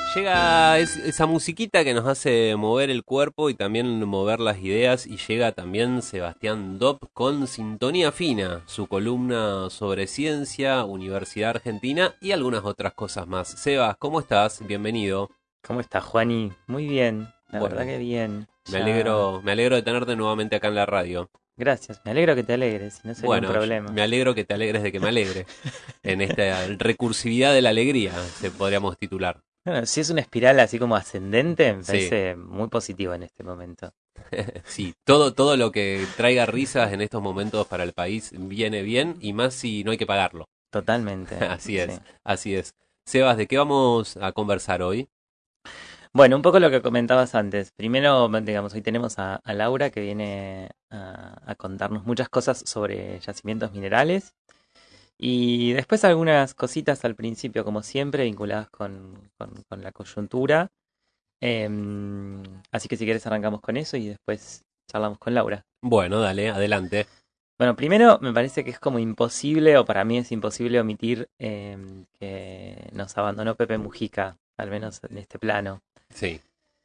Llega esa musiquita que nos hace mover el cuerpo y también mover las ideas, y llega también Sebastián Dopp con Sintonía Fina, su columna sobre ciencia, Universidad Argentina y algunas otras cosas más. Sebas, ¿cómo estás? Bienvenido. ¿Cómo estás, Juani? Muy bien, la verdad Bueno, que bien. me Ya, alegro, me alegro de tenerte nuevamente acá en la radio. gracias. Me alegro que te alegres, si no sería un Bueno, problema. me alegro que te alegres de que me alegre. En esta recursividad de la alegría, se podríamos titular. Bueno, si es una espiral así como ascendente, me Sí. parece muy positivo en este momento. Sí, todo lo que traiga risas en estos momentos para el país viene bien, y más si no hay que pagarlo. Totalmente, Así sí. es, así es. Sebas, ¿de qué vamos a conversar hoy? Bueno, un poco lo que comentabas antes. Primero, digamos, hoy tenemos a Laura que viene a contarnos muchas cosas sobre yacimientos minerales. Y después algunas cositas al principio, como siempre, vinculadas con la coyuntura. Así que si quieres arrancamos con eso y después charlamos con Laura. Bueno, dale, adelante. Bueno, primero me parece que es como imposible, o para mí es imposible omitir que nos abandonó Pepe Mujica, al menos en este plano. Sí,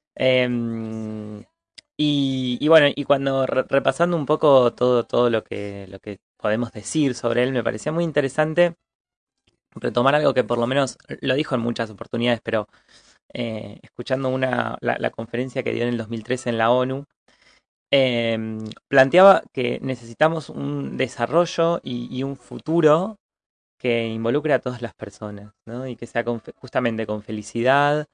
Em, y bueno, y cuando repasando un poco todo lo que podemos decir sobre él, me parecía muy interesante retomar algo que por lo menos lo dijo en muchas oportunidades, pero escuchando la conferencia que dio en el 2013 en la ONU, planteaba que necesitamos un desarrollo y un futuro que involucre a todas las personas, ¿no? Y que sea justamente con felicidad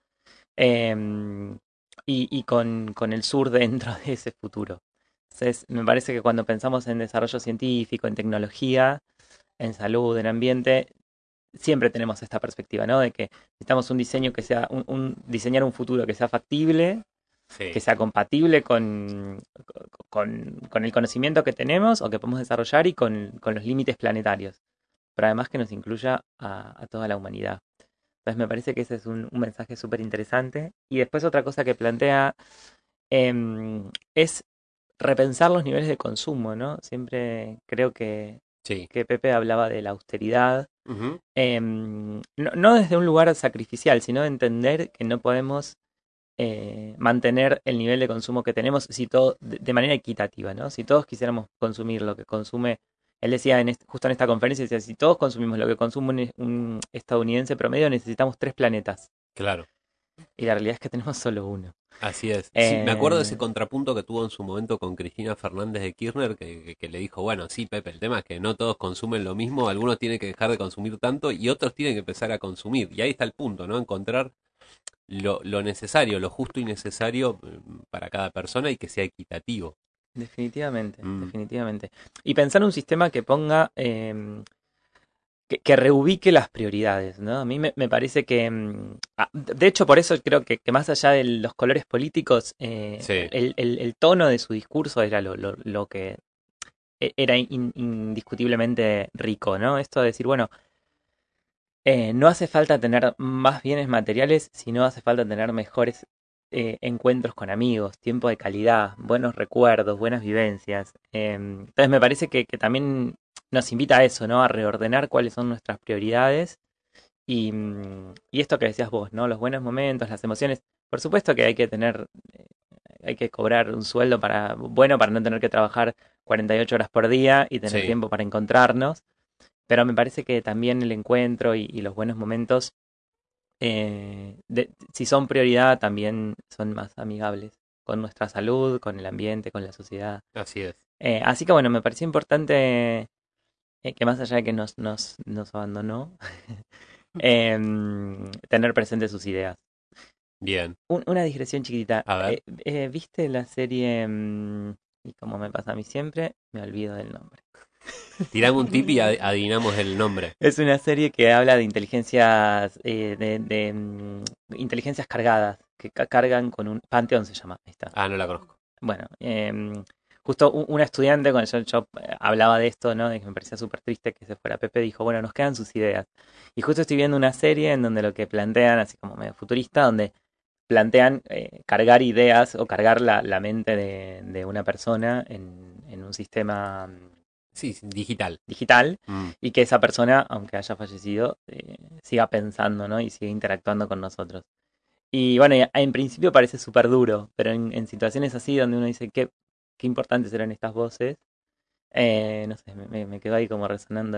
eh, y con el sur dentro de ese futuro. Entonces, me parece que cuando pensamos en desarrollo científico, en tecnología, en salud, en ambiente, siempre tenemos esta perspectiva, ¿no? De que necesitamos un diseño que sea, diseñar un futuro que sea factible, que sí, sea compatible con el conocimiento que tenemos o que podemos desarrollar y con los límites planetarios, pero además que nos incluya a toda la humanidad. Entonces me parece que ese es un mensaje súper interesante. Y después otra cosa que plantea es repensar los niveles de consumo, ¿no? Siempre creo sí. que Pepe hablaba de la austeridad, Ujú. no desde un lugar sacrificial, sino de entender que no podemos mantener el nivel de consumo que tenemos si todo, de manera equitativa, ¿no? Si todos quisiéramos consumir lo que consume, él decía justo en esta conferencia, decía, si todos consumimos lo que consume un estadounidense promedio, necesitamos 3 planetas. Claro. Y la realidad es que tenemos solo uno. Así es. Sí, me acuerdo de ese Eh, contrapunto que tuvo en su momento con Cristina Fernández de Kirchner, que le dijo, bueno, sí, Pepe, el tema es que no todos consumen lo mismo, algunos tienen que dejar de consumir tanto y otros tienen que empezar a consumir. Y ahí está el punto, ¿no? Encontrar lo necesario, lo justo y necesario, para cada persona, y que sea equitativo. definitivamente, Mm, definitivamente. Y pensar un sistema que ponga que reubique las prioridades, ¿no? A mí me parece que, de hecho, por eso creo que más allá de los colores políticos, sí, el tono de su discurso era lo que era indiscutiblemente rico, ¿no? Esto de decir, bueno, no hace falta tener más bienes materiales, sino hace falta tener mejores encuentros con amigos, tiempo de calidad, buenos recuerdos, buenas vivencias. Entonces me parece que también nos invita a eso, ¿no? A reordenar cuáles son nuestras prioridades y esto que decías vos, ¿no? Los buenos momentos, las emociones. Por supuesto que hay que tener, hay que cobrar un sueldo bueno, para no tener que trabajar 48 horas por día y tener sí, tiempo para encontrarnos. Pero me parece que también el encuentro y los buenos momentos, si son prioridad, también son más amigables con nuestra salud, con el ambiente, con la sociedad. así es. Así que bueno, me pareció importante que más allá de que nos abandonó, tener presentes sus ideas. Bien, Una digresión chiquitita. a ver, ¿Viste la serie? Y como me pasa a mí siempre, me olvido del nombre. tirame un tip y adivinamos el nombre. Es una serie que habla de inteligencias, inteligencias cargadas, que cargan con un... Panteón se llama, ahí está. Ah, no la conozco. Bueno, justo una estudiante, cuando yo hablaba de esto, ¿no? De que me parecía súper triste que se fuera Pepe, dijo, bueno, nos quedan sus ideas. Y justo estoy viendo una serie en donde lo que plantean, así como medio futurista, donde plantean cargar ideas o cargar la mente de una persona en un sistema Sí, sí, digital. digital Mm, y que esa persona, aunque haya fallecido, siga pensando, ¿no? Y siga interactuando con nosotros. Y bueno, en principio parece súper duro, pero en situaciones así donde uno dice qué importantes eran estas voces, no sé, me quedó ahí como resonando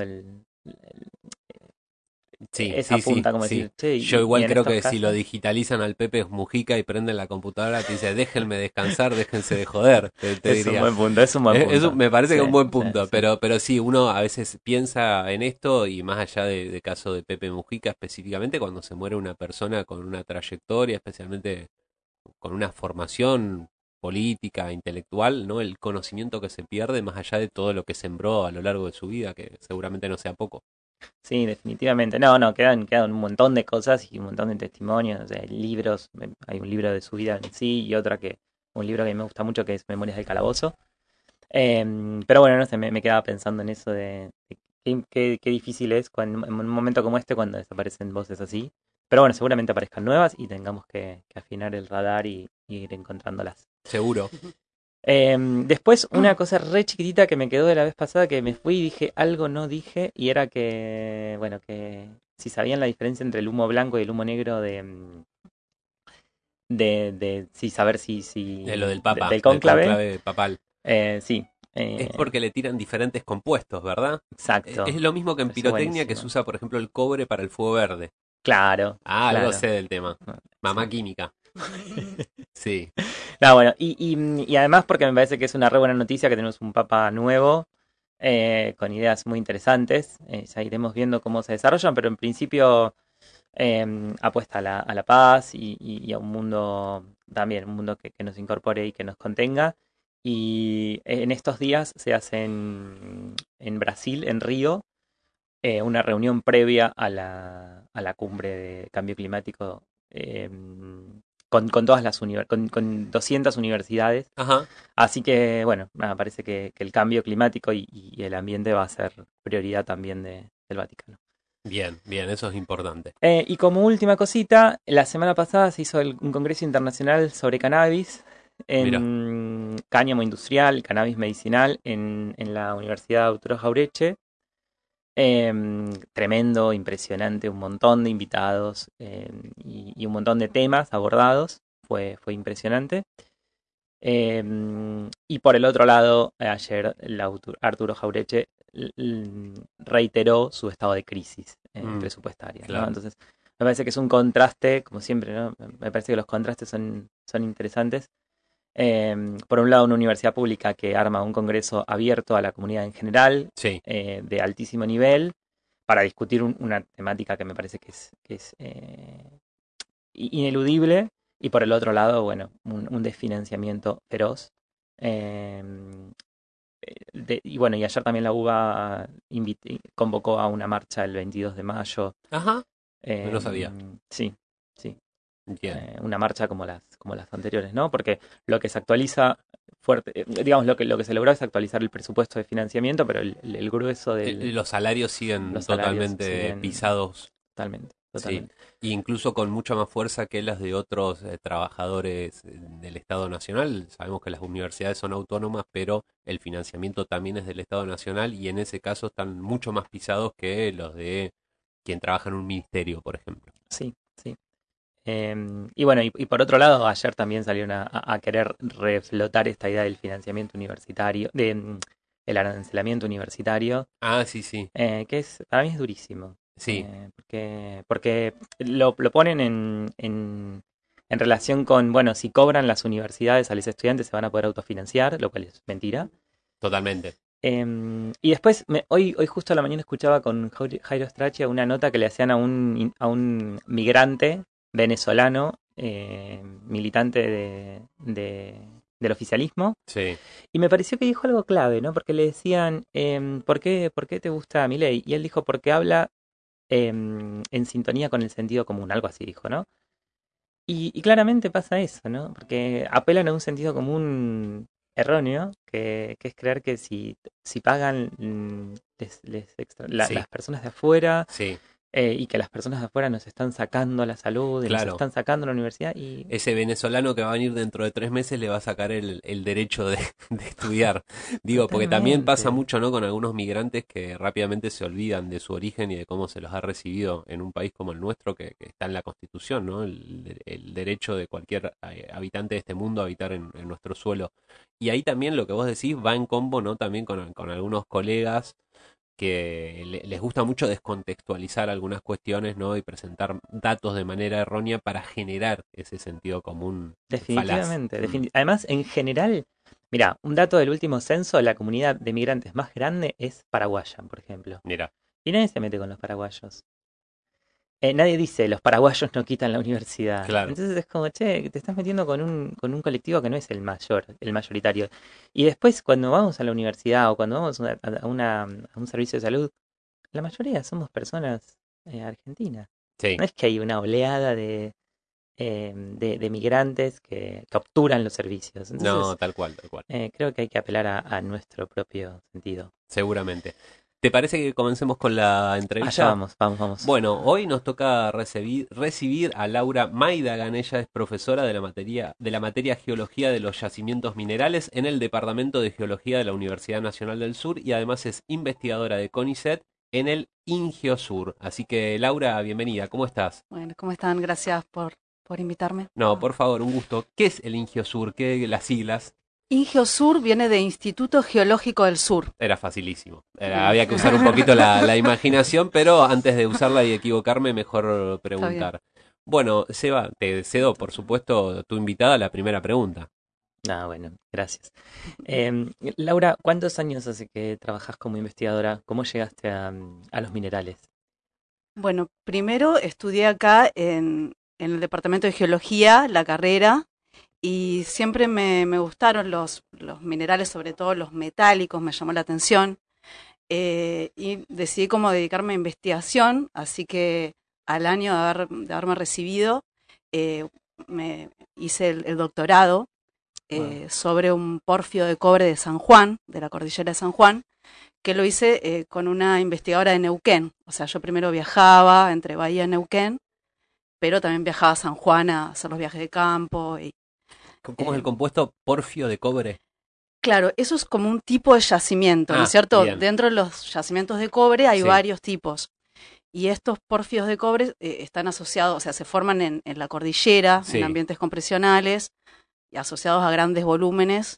Sí, esa sí, sí, punta, como sí. decir, che, Yo y igual en creo estos que si lo casos, digitalizan al Pepe Mujica y prenden la computadora, te dice, déjenme descansar, déjense de joder, te es un diría. buen punto, es un buen punto. Me parece Sí, que es un buen sí, punto, sí. pero sí, uno a veces piensa en esto y más allá de caso de Pepe Mujica específicamente, cuando se muere una persona con una trayectoria, especialmente con una formación política, intelectual, ¿no? El conocimiento que se pierde más allá de todo lo que sembró a lo largo de su vida, que seguramente no sea poco. Sí, definitivamente. No, no, quedan un montón de cosas y un montón de testimonios, o sea, libros. Hay un libro de su vida en sí y un libro que me gusta mucho que es Memorias del Calabozo. Pero bueno, no sé, me quedaba pensando en eso de qué difícil es en un momento como este cuando desaparecen voces así. Pero bueno, seguramente aparezcan nuevas y tengamos que afinar el radar y ir encontrándolas. Seguro. Después, una cosa re chiquitita que me quedó de la vez pasada, que me fui y dije algo no dije, y era que, bueno, que si sabían la diferencia entre el humo blanco y el humo negro de sí, saber De lo del del cónclave, cónclave papal. sí, Es porque le tiran diferentes compuestos, ¿verdad? Es exacto, lo mismo que en eso pirotecnia que se buenísimo. usa, por ejemplo, el cobre para el fuego verde. Claro, Ah, algo claro, sé del tema. sí. Mamá química. Sí. No, bueno, y además porque me parece que es una re buena noticia que tenemos un papa nuevo, con ideas muy interesantes. Ya iremos viendo cómo se desarrollan, pero en principio apuesta a a la paz y a un mundo también, un mundo que nos incorpore y que nos contenga. Y en estos días se hace en Brasil, en Río, una reunión previa a a la cumbre de cambio climático con todas con 200 universidades. Ajá. Así que, bueno, nada, parece que el cambio climático y el ambiente va a ser prioridad también del Vaticano. Bien, bien, eso es importante. Y como última cosita, la semana pasada se hizo un congreso internacional sobre cannabis Mira, en cáñamo industrial, cannabis medicinal en la Universidad Arturo Jaureche. Tremendo, impresionante, un montón de invitados y un montón de temas abordados. Fue impresionante. Y por el otro lado, ayer Arturo Jaureche reiteró su estado de crisis mm, presupuestaria, ¿no? claro. Entonces, me parece que es un contraste, como siempre, ¿no? Me parece que los contrastes son interesantes. Por un lado, una universidad pública que arma un congreso abierto a la comunidad en general, Sí, de altísimo nivel, para discutir una temática que me parece que es ineludible, y por el otro lado, bueno, un desfinanciamiento feroz. Eh, y bueno, y ayer también la UBA convocó a una marcha el 22 de mayo. ajá, no Eh, lo sabía. sí, sí, Bien. una marcha como las anteriores, ¿no? Porque lo que se actualiza fuerte, digamos, lo que se logró es actualizar el presupuesto de financiamiento, pero el grueso de Los salarios siguen los salarios totalmente siguen pisados. totalmente, Sí, totalmente. y incluso con mucha más fuerza que las de otros trabajadores del Estado Nacional. Sabemos que las universidades son autónomas, pero el financiamiento también es del Estado Nacional y en ese caso están mucho más pisados que los de quien trabaja en un ministerio, por ejemplo. Sí, sí. Y bueno, y por otro lado, ayer también salieron a querer reflotar esta idea del financiamiento universitario, el arancelamiento universitario, Ah, sí, sí, que para mí es durísimo, sí, porque lo ponen en relación con, bueno, si cobran las universidades a los estudiantes se van a poder autofinanciar, lo cual es mentira. totalmente. Y después, hoy justo a la mañana escuchaba con Jairo Strachia una nota que le hacían a a un migrante venezolano, militante del oficialismo, Sí, y me pareció que dijo algo clave, ¿no? Porque le decían, por qué te gusta Milei? Y él dijo, porque habla en sintonía con el sentido común, algo así dijo, ¿no? Y claramente pasa eso, ¿no? Porque apelan a un sentido común erróneo, que es creer que si pagan las sí, personas de afuera sí, y que las personas de afuera nos están sacando la salud y nos Claro. están sacando la universidad y Ese venezolano que va a venir dentro de 3 meses le va a sacar el derecho de estudiar. Digo, porque también pasa totalmente. mucho, ¿no? Con algunos migrantes que rápidamente se olvidan de su origen y de cómo se los ha recibido en un país como el nuestro, que está en la Constitución, ¿no? El derecho de cualquier habitante de este mundo a habitar en nuestro suelo. Y ahí también lo que vos decís va en combo, ¿no? También con algunos colegas que les gusta mucho descontextualizar algunas cuestiones, ¿no? Y presentar datos de manera errónea para generar ese sentido común falaz. Definitivamente. Además, en general, mira, un dato del último censo, la comunidad de migrantes más grande es paraguaya, por ejemplo. Mira, Y nadie se mete con los paraguayos. Nadie dice, los paraguayos no quitan la universidad. claro. Entonces es como, che, te estás metiendo con un colectivo que no es el mayor, el mayoritario. Y después, cuando vamos a la universidad o cuando vamos a un servicio de salud, la mayoría somos personas argentinas. Sí. No es que hay una oleada de migrantes que capturan los servicios. No, Entonces, tal cual, tal cual. creo que hay que apelar a nuestro propio sentido. Seguramente. ¿Te parece que comencemos con la Allá entrevista? vamos, vamos, vamos. Bueno, hoy nos toca recibir a Laura Maidagan. Ella es profesora de la materia Geología de los Yacimientos Minerales en el Departamento de Geología de la Universidad Nacional del Sur y además es investigadora de CONICET en el INGEOSUR. Así que, Laura, bienvenida. ¿Cómo estás? Bueno, ¿cómo están? Gracias por invitarme. No, por favor, un gusto. ¿Qué es el INGEOSUR? ¿Qué las siglas? INGEOSUR viene de Instituto Geológico del Sur. Era facilísimo. Había que usar un poquito la imaginación, pero antes de usarla y equivocarme, mejor Está bien. preguntar. Bueno, Seba, te cedo, por supuesto, tu invitada a la primera pregunta. Ah, bueno, gracias. Laura, ¿cuántos años hace que trabajas como investigadora? ¿Cómo llegaste a los minerales? Bueno, primero estudié acá en el Departamento de Geología, la carrera, y siempre me gustaron los minerales, sobre todo los metálicos, me llamó la atención, y decidí como dedicarme a investigación, así que al año de haberme recibido, eh, me hice el doctorado Wow. sobre un porfio de cobre de San Juan, de la cordillera de San Juan, que lo hice con una investigadora de Neuquén. O sea, yo primero viajaba entre Bahía y Neuquén, pero también viajaba a San Juan a hacer los viajes de campo. ¿Cómo es el Eh, compuesto porfio de cobre? claro, eso es como un tipo de yacimiento, ¿no es Ah, cierto? bien. Dentro de los yacimientos de cobre hay Sí. varios tipos. Y estos porfios de cobre están asociados, o sea, se forman en la cordillera, en Sí. ambientes compresionales y asociados a grandes volúmenes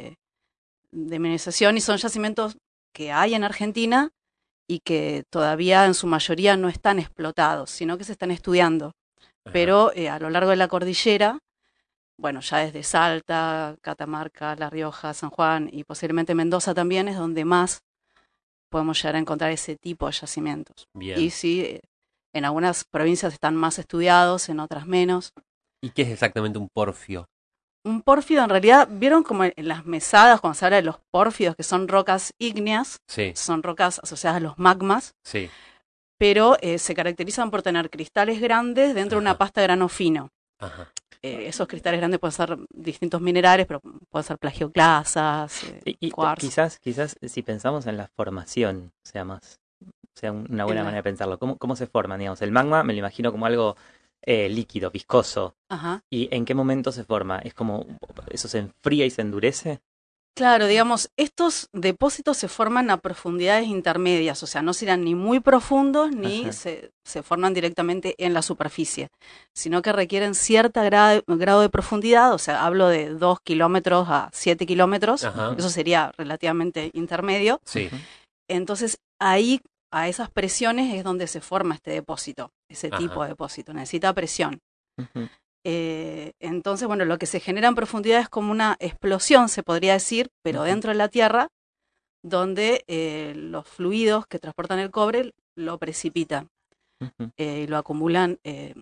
de mineralización, y son yacimientos que hay en Argentina y que todavía en su mayoría no están explotados, sino que se están estudiando. Ajá. Pero a lo largo de la cordillera, bueno, ya desde Salta, Catamarca, La Rioja, San Juan y posiblemente Mendoza también es donde más podemos llegar a encontrar ese tipo de yacimientos. Y Bien. sí, en algunas provincias están más estudiados, en otras menos. ¿Y qué es exactamente un porfio? Un pórfido, en realidad, ¿vieron como en las mesadas, cuando se habla de los pórfidos, que son rocas ígneas? Sí, Son rocas asociadas a los magmas, sí. pero se caracterizan por tener cristales grandes dentro de una Ajá, pasta de grano fino. ajá. Esos cristales grandes pueden ser distintos minerales, pero pueden ser plagioclasas, Y cuarzo. quizás si pensamos en la formación, sea una En buena la, manera de pensarlo. ¿Cómo se forman, digamos? El magma me lo imagino como algo líquido, viscoso. ajá. ¿Y en qué momento se forma? ¿Es como eso se enfría y se endurece? Claro, digamos, estos depósitos se forman a profundidades intermedias, o sea, no serán ni muy profundos ni Ajá, se forman directamente en la superficie, sino que requieren cierta grado de profundidad, o sea, hablo de 2 kilómetros a 7 kilómetros, Ajá. ujú, eso sería relativamente intermedio. Sí. ujú. Entonces, ahí, a esas presiones es donde se forma este depósito, ese tipo Ajá. de depósito, necesita presión. Ujú, Entonces, bueno, lo que se genera en profundidad es como una explosión, se podría decir, pero ujú, dentro de la Tierra, donde los fluidos que transportan el cobre lo precipitan ujú. y lo acumulan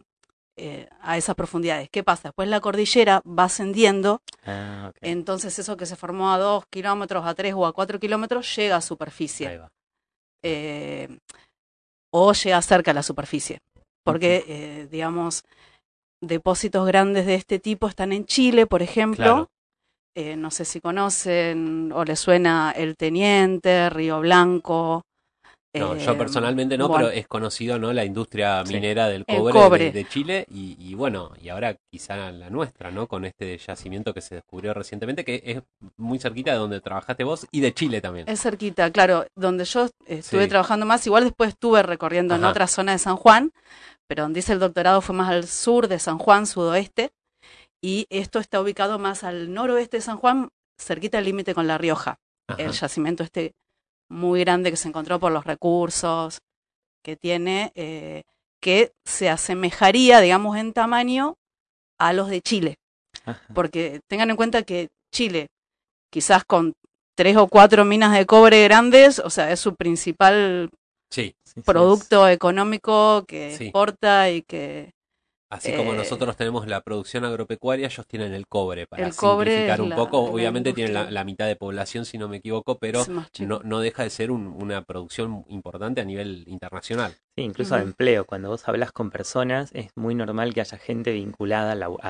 a esas profundidades. ¿Qué pasa? Después la cordillera va ascendiendo, Ah, ok. entonces eso que se formó a 2 kilómetros, a 3 o a 4 kilómetros, llega a superficie Ahí va. eh, o llega cerca a la superficie. Ujú. Porque, digamos, depósitos grandes de este tipo están en Chile, por ejemplo. Claro. No sé si conocen o les suena El Teniente, Río Blanco, No, yo personalmente no, bueno, pero es conocido, ¿no? La industria Sí. minera del el cobre cobre. de Chile y bueno, y ahora quizá la nuestra, ¿no? Con este yacimiento que se descubrió recientemente, que es muy cerquita de donde trabajaste vos y de Chile también. Es cerquita, claro, donde yo estuve Sí, trabajando más, igual después estuve recorriendo en ajá, otra zona de San Juan, pero donde hice el doctorado fue más al sur de San Juan, sudoeste, y esto está ubicado más al noroeste de San Juan, cerquita del límite con La Rioja. El ajá. yacimiento muy grande que se encontró por los recursos que tiene, que se asemejaría, digamos, en tamaño a los de Chile. Ajá. Porque tengan en cuenta que Chile, quizás con 3 o 4 minas de cobre grandes, o sea, es su principal Sí, Sí, sí, producto económico que sí. exporta y que Así como eh, nosotros tenemos la producción agropecuaria, ellos tienen el cobre. Para el cobre es simplificar un poco, la obviamente tienen industria la mitad de población, si no me equivoco, es pero más no, chico. no deja de ser una producción importante a nivel internacional. Sí, incluso de Ujú. empleo. Cuando vos hablas con personas, es muy normal que haya gente vinculada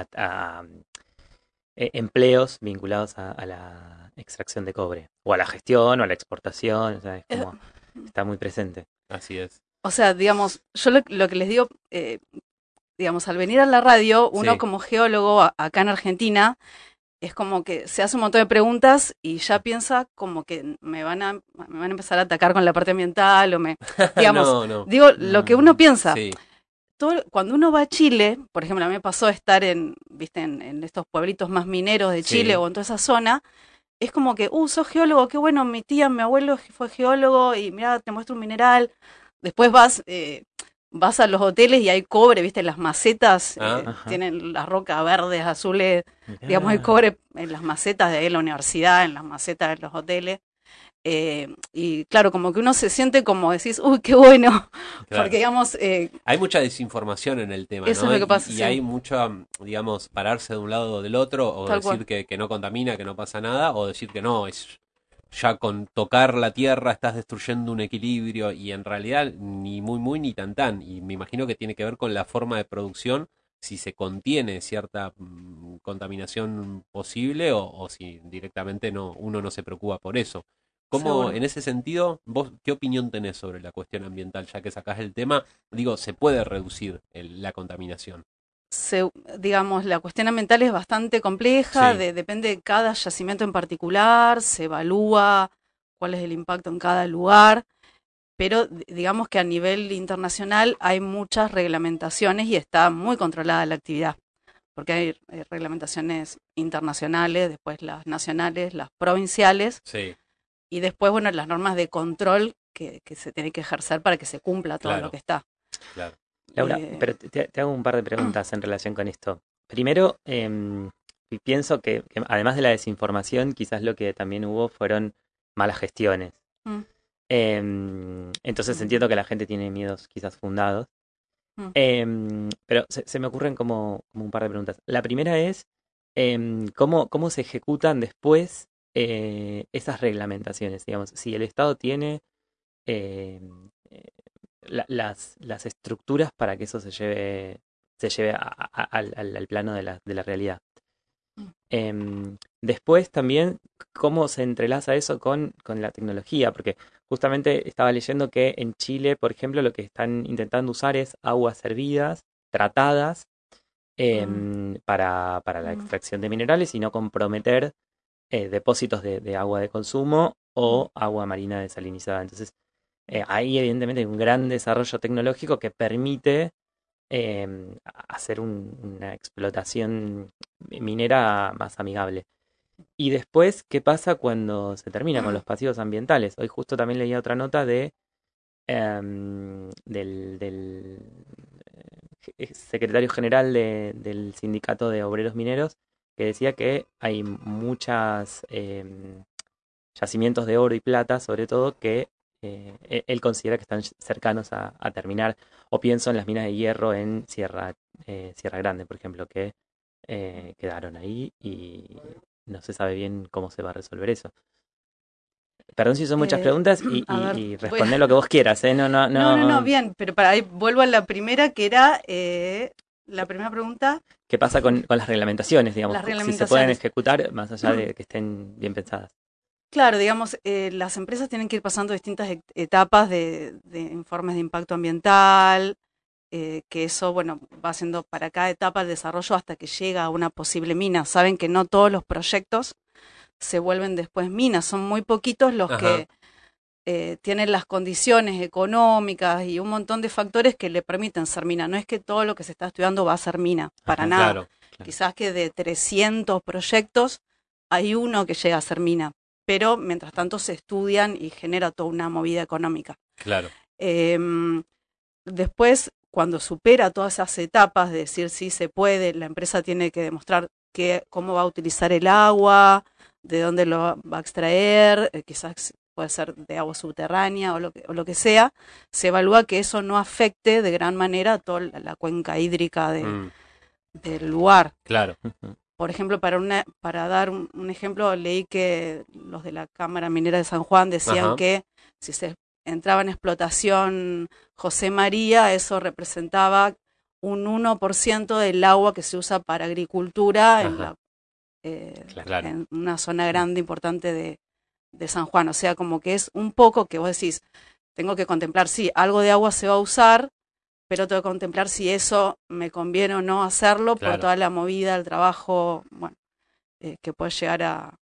empleos vinculados a la extracción de cobre, o a la gestión, o a la exportación, o sea, es Eh, como, está muy presente. Así es. o sea, digamos, yo lo que les digo, digamos, al venir a la radio, uno Sí, como geólogo acá en Argentina, es como que se hace un montón de preguntas y ya piensa como que me van a empezar a atacar con la parte ambiental digamos, no, no, digo lo No, que no, uno no. piensa. sí, Cuando uno va a Chile, por ejemplo, a mí me pasó estar viste, en estos pueblitos más mineros de Chile sí, o en toda esa zona, es como que, sos geólogo, qué bueno, mi tía, mi abuelo fue geólogo y mira, te muestro un mineral. Después vas a los hoteles y hay cobre, viste, las macetas, ah, Ajá. tienen las rocas verdes, azules, digamos, el Mirá. cobre en las macetas de ahí en la universidad, en las macetas de los hoteles. Y claro, como que uno se siente como decís, uy, qué bueno, porque claro. digamos, Hay mucha desinformación en el tema, eso es ¿no? lo que pasa, Y sí, hay mucho, digamos, pararse de un lado o del otro, o tal cual. decir que no contamina, que no pasa nada, o decir que no, es ya con tocar la tierra estás destruyendo un equilibrio, y en realidad ni muy muy ni tan tan. Y me imagino que tiene que ver con la forma de producción, si se contiene cierta contaminación posible o si directamente no, uno no se preocupa por eso. ¿Cómo, Seguro. en ese sentido, vos qué opinión tenés sobre la cuestión ambiental, ya que sacás el tema? Digo, se puede reducir la contaminación. Digamos, la cuestión ambiental es bastante compleja, Sí, depende de cada yacimiento en particular, se evalúa cuál es el impacto en cada lugar, pero digamos que a nivel internacional hay muchas reglamentaciones y está muy controlada la actividad, porque hay reglamentaciones internacionales, después las nacionales, las provinciales sí, y después, bueno, las normas de control que se tiene que ejercer para que se cumpla todo lo claro, que está. claro. Laura, Eh, pero te hago un par de preguntas en relación con esto. Primero, y pienso que además de la desinformación, quizás lo que también hubo fueron malas gestiones. mm, Entonces mm, entiendo que la gente tiene miedos quizás fundados. mm. Pero se me ocurren como un par de preguntas. La primera es, ¿cómo se ejecutan después esas reglamentaciones? Digamos, si el Estado tiene em, eh, las estructuras para que eso se lleve al plano de la realidad. Después también, ¿cómo se entrelaza eso con la tecnología? Porque justamente estaba leyendo que en Chile, por ejemplo, lo que están intentando usar es aguas hervidas, tratadas, Mm, para la mm, extracción de minerales y no comprometer depósitos de agua de consumo mm. o agua marina desalinizada. Entonces, ahí evidentemente hay un gran desarrollo tecnológico que permite hacer una explotación minera más amigable. Y después, ¿qué pasa cuando se termina con los pasivos ambientales? Hoy justo también leía otra nota del secretario general del Sindicato de Obreros Mineros que decía que hay muchas yacimientos de oro y plata, sobre todo, que él considera que están cercanos a terminar. O pienso en las minas de hierro en Sierra Grande, por ejemplo, que quedaron ahí y no se sabe bien cómo se va a resolver eso. Perdón si son muchas Eh, preguntas y, a y, ver, y responder lo que vos quieras, ¿eh? No, no, no, no, no, no. bien, pero para ahí vuelvo a la primera que era la primera pregunta, ¿Qué pasa con las reglamentaciones, digamos? las Si se pueden reglamentaciones. ejecutar más allá de que estén bien pensadas. Claro, digamos, las empresas tienen que ir pasando distintas etapas de informes de impacto ambiental, que eso, bueno, va haciendo para cada etapa el desarrollo hasta que llega a una posible mina. Saben que no todos los proyectos se vuelven después minas, son muy poquitos los Ajá, que tienen las condiciones económicas y un montón de factores que le permiten ser mina. No es que todo lo que se está estudiando va a ser mina, para Ajá, nada. claro, claro. Quizás que de 300 proyectos hay uno que llega a ser mina, pero mientras tanto se estudian y genera toda una movida económica. claro, Em, Después, cuando supera todas esas etapas de decir sí se puede, la empresa tiene que demostrar cómo va a utilizar el agua, de dónde lo va a extraer, quizás puede ser de agua subterránea o lo que sea, se evalúa que eso no afecte de gran manera a toda la cuenca hídrica mm, del lugar. claro, Ujú. Por ejemplo, para dar un ejemplo, leí que los de la Cámara Minera de San Juan decían ajá, que si se entraba en explotación José María, eso representaba un 1% del agua que se usa para agricultura ajá, Claro. claro, en una zona grande importante de San Juan. O sea, como que es un poco que vos decís, tengo que contemplar, sí, algo de agua se va a usar, pero tengo que contemplar si eso me conviene o no hacerlo por claro. toda la movida, el trabajo, bueno, que puede llegar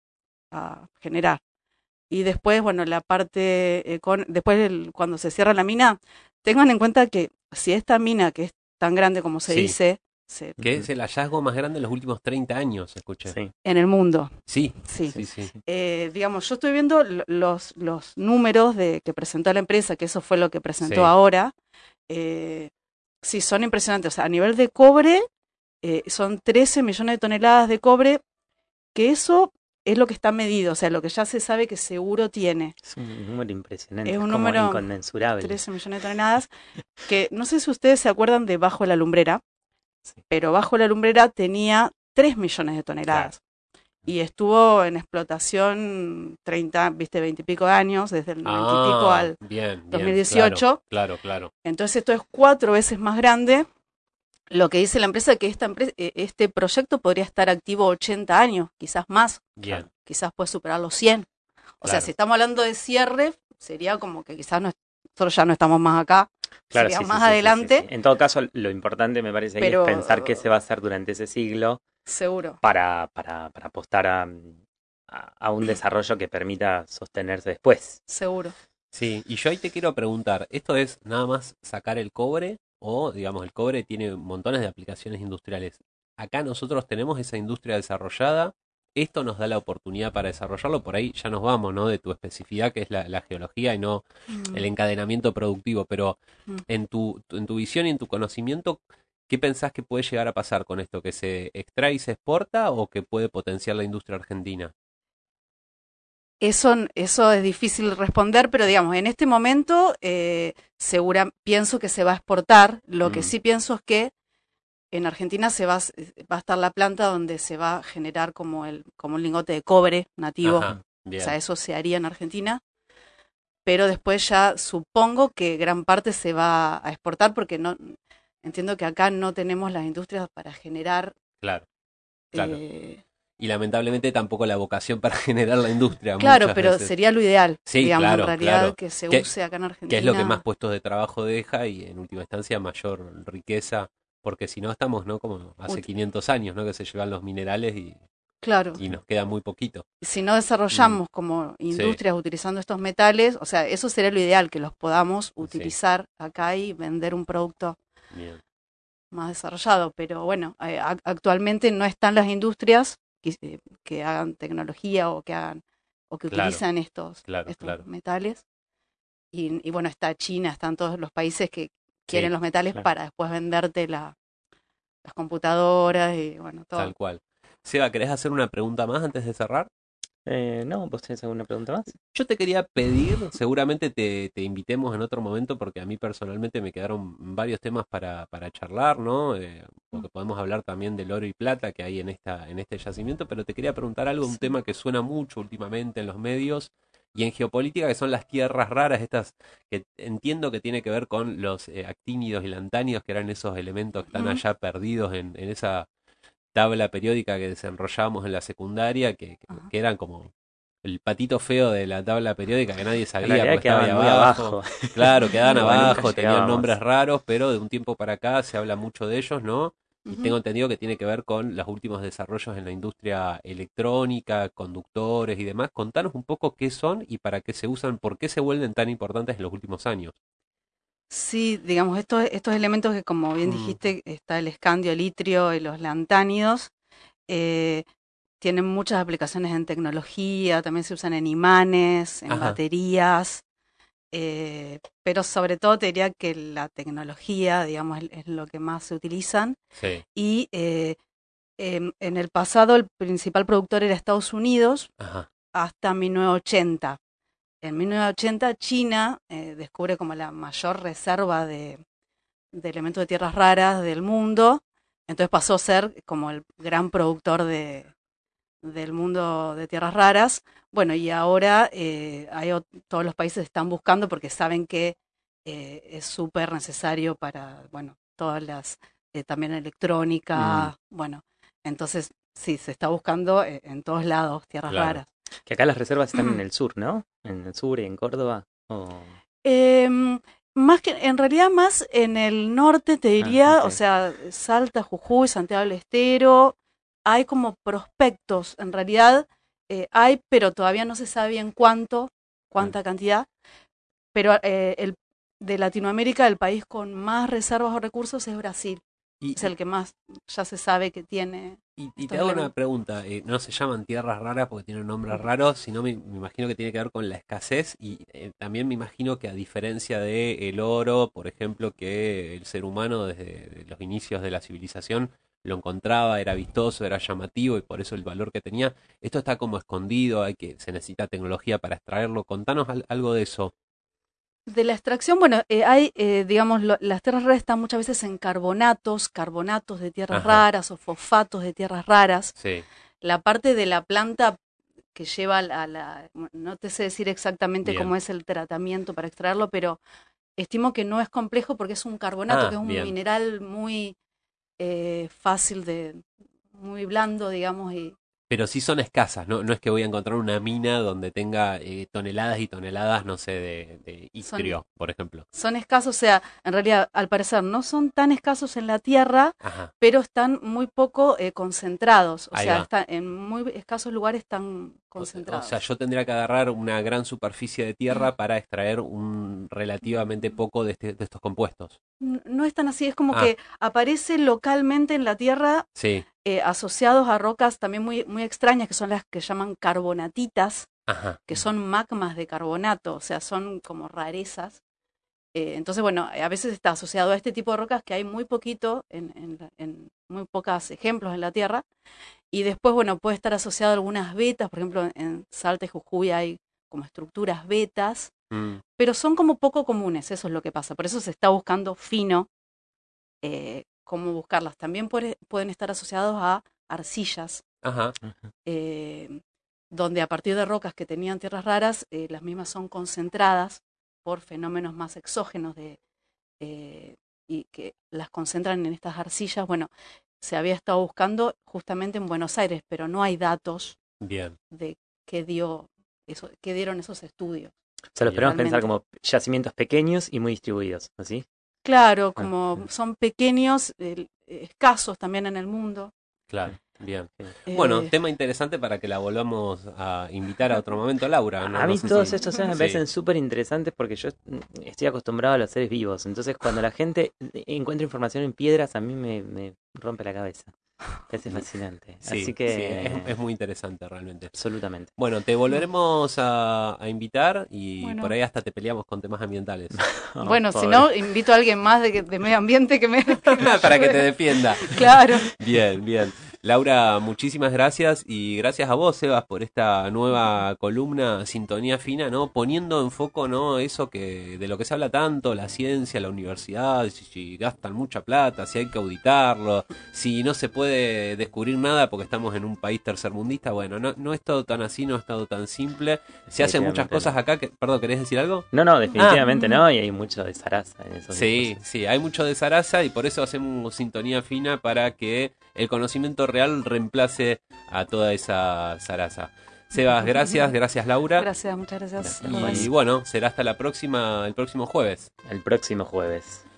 a generar. Y después, bueno, la parte, después cuando se cierra la mina, tengan en cuenta que si esta mina, que es tan grande como se Sí, dice, que Ujú. es el hallazgo más grande en los últimos 30 años, escuché. Sí, en el mundo, Sí, sí. sí, sí, sí, sí, sí. Digamos, yo estoy viendo los números que presentó la empresa, que eso fue lo que presentó sí. ahora. Eh, sí, son impresionantes. O sea, a nivel de cobre, son 13 millones de toneladas de cobre, que eso es lo que está medido, o sea, lo que ya se sabe que seguro tiene. Es un número impresionante, Es es un como número, inconmensurable. 13 millones de toneladas, que no sé si ustedes se acuerdan de Bajo la Lumbrera, Sí. pero Bajo la Lumbrera tenía 3 millones de Claro. toneladas. Y estuvo en explotación 30, viste, 20 y pico de años, desde el 90 y pico Ah, al bien, bien, claro, 2018. claro, claro. Entonces esto es 4 veces más grande. Lo que dice la empresa es que este proyecto podría estar activo 80 años, quizás más, Bien, quizás puede superar los 100. O sea, si claro. estamos hablando de cierre, sería como que quizás nosotros ya no estamos más acá, Claro, sería sí, sí, más sí, sí, sí, sí. adelante, En todo caso, lo importante me parece ahí es pero pensar qué se va a hacer durante ese siglo seguro, para apostar a un desarrollo que permita sostenerse después. seguro. Sí, y yo ahí te quiero preguntar, ¿esto es nada más sacar el cobre o, digamos, el cobre tiene montones de aplicaciones industriales? Acá nosotros tenemos esa industria desarrollada, esto nos da la oportunidad para desarrollarlo, por ahí ya nos vamos, ¿no? De tu especificidad, que es la geología y no el Mm, encadenamiento productivo, pero mm. en tu visión y en tu conocimiento, ¿qué pensás que puede llegar a pasar con esto? ¿Que se extrae y se exporta o que puede potenciar la industria argentina? Eso es difícil responder, pero digamos, en este momento pienso que se va a exportar. Lo que Mm, sí pienso es que en Argentina va a estar la planta donde se va a generar como un lingote de cobre nativo. ajá, Ujú. O sea, bien, eso se haría en Argentina, pero después ya supongo que gran parte se va a exportar porque no entiendo que acá no tenemos las industrias para generar. claro, claro. eh, Y lamentablemente tampoco la vocación para generar la industria claro, muchas pero veces. sería lo ideal, Sí, digamos, en claro, realidad claro. que se ¿Qué, use acá en qué es lo que más Argentina. puestos de trabajo deja y en última instancia mayor riqueza? Porque si no estamos, ¿no? Como hace ut- 500 años, ¿no? Que se llevan los minerales Claro, y nos queda muy poquito. si no Mm, desarrollamos como sí, industrias utilizando estos metales, o sea, eso sería lo ideal, que los podamos sí, utilizar acá y vender un producto bien, más desarrollado. Pero bueno, actualmente no están las industrias que hagan tecnología o que claro, utilizan claro, estos claro. metales. Y bueno, está China, están todos los países que quieren Sí, los metales Claro. para después venderte las computadoras y bueno, tal todo. cual. Seba, ¿querés hacer una pregunta más antes de cerrar? No, ¿vos tenés alguna pregunta más? Yo te quería pedir, seguramente te invitemos en otro momento porque a mí personalmente me quedaron varios temas para charlar, ¿no? Porque podemos hablar también del oro y plata que hay en este yacimiento, pero te quería preguntar algo, un Sí. tema que suena mucho últimamente en los medios y en geopolítica, que son las tierras raras, estas que entiendo que tiene que ver con los actínidos y lantánidos, que eran esos elementos que están Ujú. allá perdidos en esa tabla periódica que desenrollábamos en la secundaria, Ajá. que eran como el patito feo de la tabla periódica que nadie En sabía realidad porque estaba ahí quedaban muy abajo. abajo. Claro, quedaban Como nunca abajo, tenían llegábamos. nombres raros, pero de un tiempo para acá se habla mucho de ellos, ¿no? Y Ujú. tengo entendido que tiene que ver con los últimos desarrollos en la industria electrónica, conductores y demás. Contanos un poco qué son y para qué se usan, por qué se vuelven tan importantes en los últimos años. Sí, digamos, estos elementos que como bien Mm, dijiste, está el escandio, el itrio y los lantánidos, eh, tienen muchas aplicaciones en tecnología, también se usan en imanes, en Ajá, baterías, pero sobre todo te diría que la tecnología, digamos, es lo que más se utilizan. sí, Y en el pasado el principal productor era Estados Unidos ajá, hasta 1980. En 1980 China descubre como la mayor reserva de elementos de tierras raras del mundo, entonces pasó a ser como el gran productor del mundo de tierras raras. Bueno, y ahora todos los países están buscando porque saben que es súper necesario para, bueno, todas las, también Mm, electrónica, bueno, entonces sí, se está buscando en todos lados tierras claro. raras. que acá las reservas están en el sur, ¿no? En el sur y en Córdoba. Em, Más que, en realidad más en el norte te Ah, diría, ok. o sea, Salta, Jujuy, Santiago del Estero, hay como prospectos, en realidad hay, pero todavía no se sabe bien Ah, cuánta cantidad, pero de Latinoamérica el país con más reservas o recursos es Brasil, Y, es el que más ya se sabe que tiene y te estos hago una elementos. pregunta, no se llaman tierras raras porque tienen nombres raros, sino me imagino que tiene que ver con la escasez y también me imagino que a diferencia de el oro, por ejemplo, que el ser humano desde los inicios de la civilización lo encontraba, era vistoso, era llamativo y por eso el valor que tenía, esto está como escondido, se necesita tecnología para extraerlo. Contanos algo de eso. De la extracción, bueno, digamos, las tierras raras están muchas veces en carbonatos de tierras Ajá, raras o fosfatos de tierras raras. sí, La parte de la planta que lleva no te sé decir exactamente bien. cómo es el tratamiento para extraerlo, pero estimo que no es complejo porque es un carbonato, que Ah, es un bien. mineral muy fácil muy blando, digamos, y Pero sí son escasas, ¿no? No es que voy a encontrar una mina donde tenga toneladas y toneladas, no sé, de son itrio, por ejemplo. son escasos, o sea, en realidad al parecer no son tan escasos en la tierra, Ajá, pero están muy poco concentrados, o ahí sea, va. en muy escasos lugares están O sea, concentrados. yo tendría que agarrar una gran superficie de tierra para extraer un relativamente poco de estos compuestos. No es tan así, es como Ah, que aparece localmente en la tierra sí, asociados a rocas también muy extrañas, que son las que llaman carbonatitas, ajá, que son magmas de carbonato, o sea, son como rarezas. Entonces, bueno, a veces está asociado a este tipo de rocas que hay muy poquito, en muy pocos ejemplos en la Tierra. Y después, bueno, puede estar asociado a algunas vetas, por ejemplo, en Salta y Jujuy hay como estructuras vetas, mm, pero son como poco comunes, eso es lo que pasa. Por eso se está buscando fino cómo buscarlas. También pueden estar asociados a arcillas, ajá, ajá. eh, donde a partir de rocas que tenían tierras raras, las mismas son concentradas por fenómenos más exógenos eh, y que las concentran en estas arcillas. Bueno, se había estado buscando justamente en Buenos Aires, pero no hay datos bien, de qué dieron esos estudios O sea, los bien, podemos pensar realmente. como yacimientos pequeños y muy distribuidos, ¿así? Claro, Ah, como son pequeños, escasos también en el mundo. claro, bien. Bueno, eh, tema interesante para que la volvamos a invitar a otro momento, Laura. No, A no mí sé todos si... estos temas me Sí. parecen súper interesantes porque yo estoy acostumbrado a los seres vivos. Entonces, cuando la gente encuentra información en piedras, a mí me rompe la cabeza. Me parece fascinante. Así Sí, sí, que, es muy interesante realmente. absolutamente. Bueno, te no, volveremos a invitar y por bueno, ahí hasta te peleamos con temas ambientales. Oh, bueno, si pobre. no, invito a alguien más de medio ambiente que me Para que te ayude. defienda. Claro. Bien, bien. Laura, muchísimas gracias y gracias a vos, Sebas, por esta nueva columna Sintonía Fina, ¿no? Poniendo en foco, ¿no? Eso que de lo que se habla tanto, la ciencia, la universidad, si gastan mucha plata, si hay que auditarlo, si no se puede descubrir nada porque estamos en un país tercermundista. Bueno, no es todo tan así, no es todo tan simple. Se hacen muchas Definitivamente cosas no. acá. Perdón, ¿querés decir algo? No, no, Ah, definitivamente no. Y hay mucho de zaraza en esos sí, discursos. sí, hay mucho de Sarasa y por eso hacemos sintonía fina para que el conocimiento real reemplace a toda esa zaraza. Sebas, gracias Laura. Gracias, muchas gracias. Y bueno, será hasta la próxima, el próximo jueves. El próximo jueves.